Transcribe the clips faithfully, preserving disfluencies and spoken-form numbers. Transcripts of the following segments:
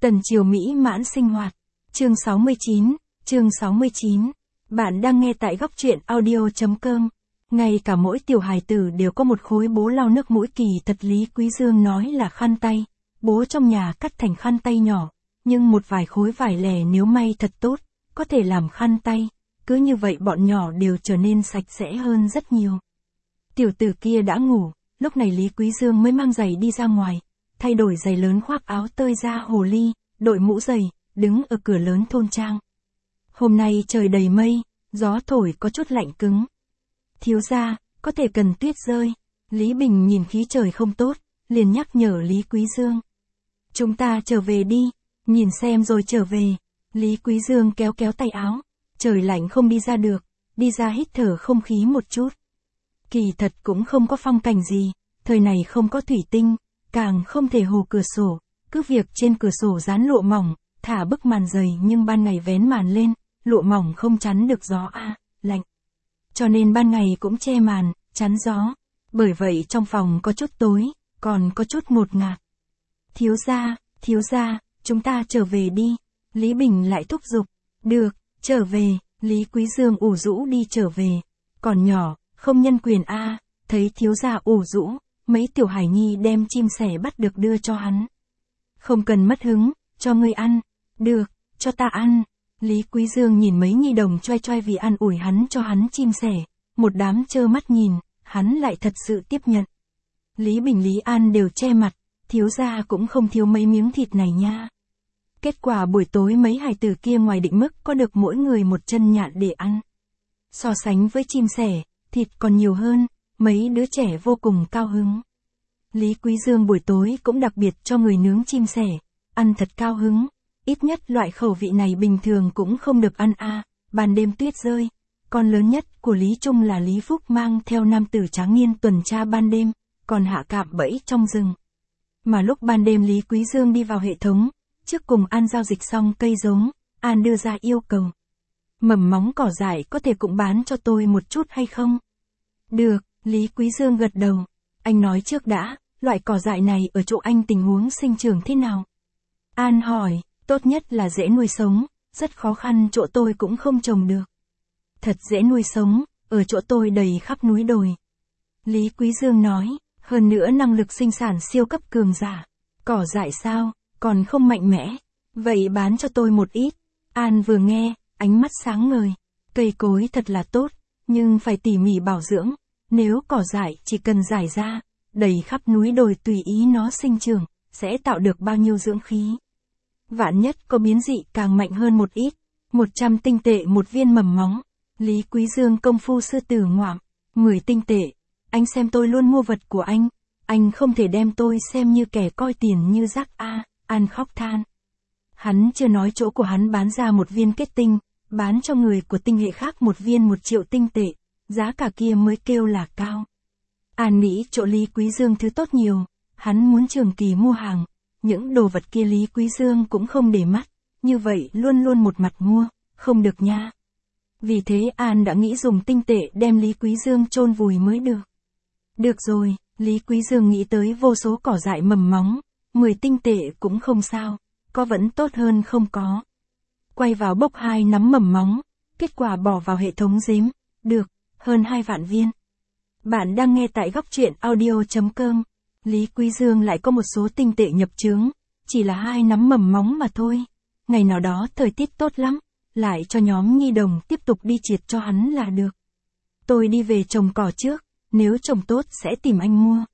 Tần Triều mỹ mãn sinh hoạt. Chương sáu mươi chín, chương sáu mươi chín. Bạn đang nghe tại góc truyện audio.com. Ngay cả mỗi tiểu hài tử đều có một khối bố lau nước mũi, kỳ thật Lý Quý Dương nói là khăn tay. Bố trong nhà cắt thành khăn tay nhỏ, nhưng một vài khối vải lẻ nếu may thật tốt, có thể làm khăn tay. Cứ như vậy bọn nhỏ đều trở nên sạch sẽ hơn rất nhiều. Tiểu tử kia đã ngủ, lúc này Lý Quý Dương mới mang giày đi ra ngoài, thay đổi giày lớn, khoác áo tơi da hồ ly, đội mũ giày, đứng ở cửa lớn thôn trang. Hôm nay trời đầy mây, gió thổi có chút lạnh cứng. Thiếu gia, có thể cần tuyết rơi. Lý Bình nhìn khí trời không tốt, liền nhắc nhở Lý Quý Dương. Chúng ta trở về đi, nhìn xem rồi trở về. Lý Quý Dương kéo kéo tay áo, trời lạnh không đi ra được, đi ra hít thở không khí một chút. Kỳ thật cũng không có phong cảnh gì, thời này không có thủy tinh, càng không thể hồ cửa sổ, cứ việc trên cửa sổ dán lụa mỏng, thả bức màn dày nhưng ban ngày vén màn lên, lụa mỏng không chắn được gió a, à, lạnh. Cho nên ban ngày cũng che màn, chắn gió, bởi vậy trong phòng có chút tối, còn có chút ngột ngạt. Thiếu gia, thiếu gia, chúng ta trở về đi. Lý Bình lại thúc giục. Được, trở về. Lý Quý Dương ủ rũ đi trở về. Còn nhỏ, không nhân quyền a. À, thấy thiếu gia ủ rũ, mấy tiểu hải nhi đem chim sẻ bắt được đưa cho hắn. Không cần mất hứng, cho ngươi ăn. Được, cho ta ăn. Lý Quý Dương nhìn mấy nhi đồng choai choai vì ăn ủi hắn cho hắn chim sẻ, một đám trơ mắt nhìn, hắn lại thật sự tiếp nhận. Lý Bình Lý An đều che mặt, thiếu gia cũng không thiếu mấy miếng thịt này nha. Kết quả buổi tối mấy hài tử kia ngoài định mức có được mỗi người một chân nhạn để ăn. So sánh với chim sẻ, thịt còn nhiều hơn, mấy đứa trẻ vô cùng cao hứng. Lý Quý Dương buổi tối cũng đặc biệt cho người nướng chim sẻ, ăn thật cao hứng, ít nhất loại khẩu vị này bình thường cũng không được ăn a. À, ban đêm tuyết rơi, con lớn nhất của Lý Trung là Lý Phúc mang theo nam tử tráng niên tuần tra ban đêm, còn hạ cạm bẫy trong rừng. Mà lúc ban đêm Lý Quý Dương đi vào hệ thống, trước cùng An giao dịch xong cây giống, An đưa ra yêu cầu. Mầm móng cỏ dại có thể cũng bán cho tôi một chút hay không? Được, Lý Quý Dương gật đầu. Anh nói trước đã, loại cỏ dại này ở chỗ anh tình huống sinh trưởng thế nào? An hỏi, tốt nhất là dễ nuôi sống, rất khó khăn chỗ tôi cũng không trồng được. Thật dễ nuôi sống, ở chỗ tôi đầy khắp núi đồi. Lý Quý Dương nói, hơn nữa năng lực sinh sản siêu cấp cường giả. Cỏ dại sao, còn không mạnh mẽ. Vậy bán cho tôi một ít. An vừa nghe, ánh mắt sáng ngời. Cây cối thật là tốt, nhưng phải tỉ mỉ bảo dưỡng. Nếu cỏ dại chỉ cần rải ra, đầy khắp núi đồi tùy ý nó sinh trưởng, sẽ tạo được bao nhiêu dưỡng khí. Vạn nhất có biến dị càng mạnh hơn một ít. một trăm tinh tệ một viên mầm móng. Lý Quý Dương công phu sư tử ngoạm. mười tinh tệ. Anh xem tôi luôn mua vật của anh. Anh không thể đem tôi xem như kẻ coi tiền như rác a. À, An khóc than. Hắn chưa nói chỗ của hắn bán ra một viên kết tinh, bán cho người của tinh hệ khác một viên một triệu tinh tệ, giá cả kia mới kêu là cao. An nghĩ chỗ Lý Quý Dương thứ tốt nhiều, hắn muốn trường kỳ mua hàng, những đồ vật kia Lý Quý Dương cũng không để mắt, như vậy luôn luôn một mặt mua, không được nha. Vì thế An đã nghĩ dùng tinh tệ đem Lý Quý Dương chôn vùi mới được. Được rồi, Lý Quý Dương nghĩ tới vô số cỏ dại mầm móng, mười tinh tệ cũng không sao, có vẫn tốt hơn không có. Quay vào bốc hai nắm mầm móng, kết quả bỏ vào hệ thống đếm, được, hơn hai vạn viên. Bạn đang nghe tại góc truyện audio.com. Lý Quý Dương lại có một số tinh tệ nhập trướng, chỉ là hai nắm mầm móng mà thôi. Ngày nào đó thời tiết tốt lắm, lại cho nhóm nhi đồng tiếp tục đi triệt cho hắn là được. Tôi đi về trồng cỏ trước, nếu trồng tốt sẽ tìm anh mua.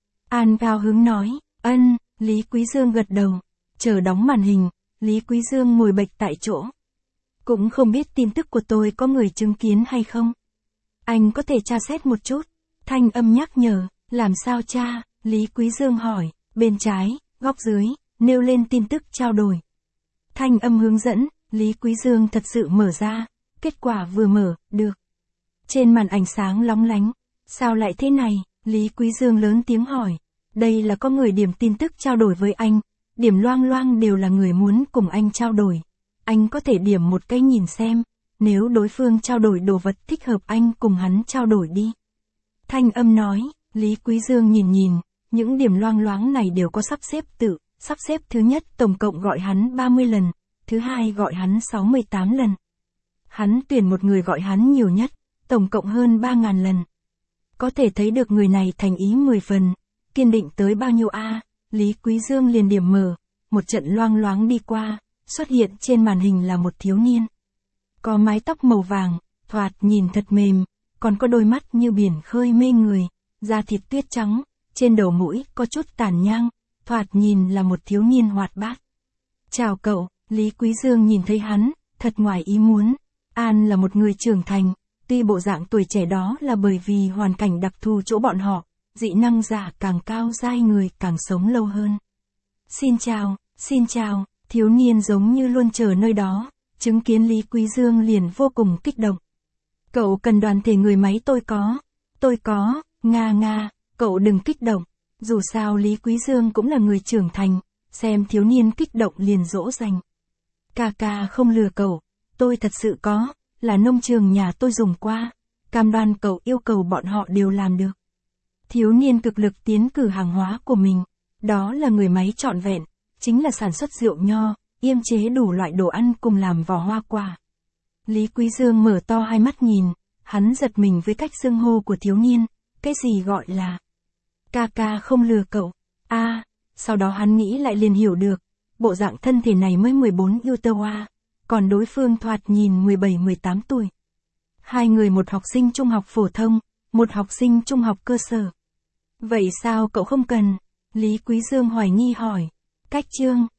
An cao hứng nói, ân, Lý Quý Dương gật đầu. Chờ đóng màn hình, Lý Quý Dương ngồi bệch tại chỗ. Cũng không biết tin tức của tôi có người chứng kiến hay không. Anh có thể tra xét một chút. Thanh âm nhắc nhở, làm sao tra? Lý Quý Dương hỏi, bên trái, góc dưới, nêu lên tin tức trao đổi. Thanh âm hướng dẫn, Lý Quý Dương thật sự mở ra, kết quả vừa mở, được. Trên màn ảnh sáng lóng lánh, sao lại thế này? Lý Quý Dương lớn tiếng hỏi, đây là có người điểm tin tức trao đổi với anh, điểm loang loang đều là người muốn cùng anh trao đổi. Anh có thể điểm một cái nhìn xem, nếu đối phương trao đổi đồ vật thích hợp anh cùng hắn trao đổi đi. Thanh âm nói, Lý Quý Dương nhìn nhìn, những điểm loang loáng này đều có sắp xếp tự, sắp xếp thứ nhất tổng cộng gọi hắn ba mươi lần, thứ hai gọi hắn sáu mươi tám lần. Hắn tuyển một người gọi hắn nhiều nhất, tổng cộng hơn ba nghìn lần. Có thể thấy được người này thành ý mười phần, kiên định tới bao nhiêu a. Lý Quý Dương liền điểm mở, một trận loang loáng đi qua, xuất hiện trên màn hình là một thiếu niên. Có mái tóc màu vàng, thoạt nhìn thật mềm, còn có đôi mắt như biển khơi mê người, da thịt tuyết trắng, trên đầu mũi có chút tàn nhang, thoạt nhìn là một thiếu niên hoạt bát. Chào cậu, Lý Quý Dương nhìn thấy hắn, thật ngoài ý muốn. An là một người trưởng thành, tuy bộ dạng tuổi trẻ đó là bởi vì hoàn cảnh đặc thù chỗ bọn họ, dị năng giả càng cao giai người càng sống lâu hơn. Xin chào, xin chào, thiếu niên giống như luôn chờ nơi đó, chứng kiến Lý Quý Dương liền vô cùng kích động. Cậu cần đoàn thể người máy tôi có, tôi có, nga nga, cậu đừng kích động, dù sao Lý Quý Dương cũng là người trưởng thành, xem thiếu niên kích động liền dỗ dành. Ca ca không lừa cậu, tôi thật sự có, là nông trường nhà tôi dùng qua, cam đoan cậu yêu cầu bọn họ đều làm được. Thiếu niên cực lực tiến cử hàng hóa của mình, đó là người máy trọn vẹn, chính là sản xuất rượu nho, yêm chế đủ loại đồ ăn cùng làm vỏ hoa quả. Lý Quý Dương mở to hai mắt nhìn, hắn giật mình với cách xưng hô của thiếu niên, cái gì gọi là ca ca không lừa cậu, a à, sau đó hắn nghĩ lại liền hiểu được, bộ dạng thân thể này mới mười bốn yêu tơ hoa, còn đối phương thoạt nhìn mười bảy mười tám tuổi. Hai người một học sinh trung học phổ thông, một học sinh trung học cơ sở. Vậy sao cậu không cần? Lý Quý Dương hoài nghi hỏi. Cách chương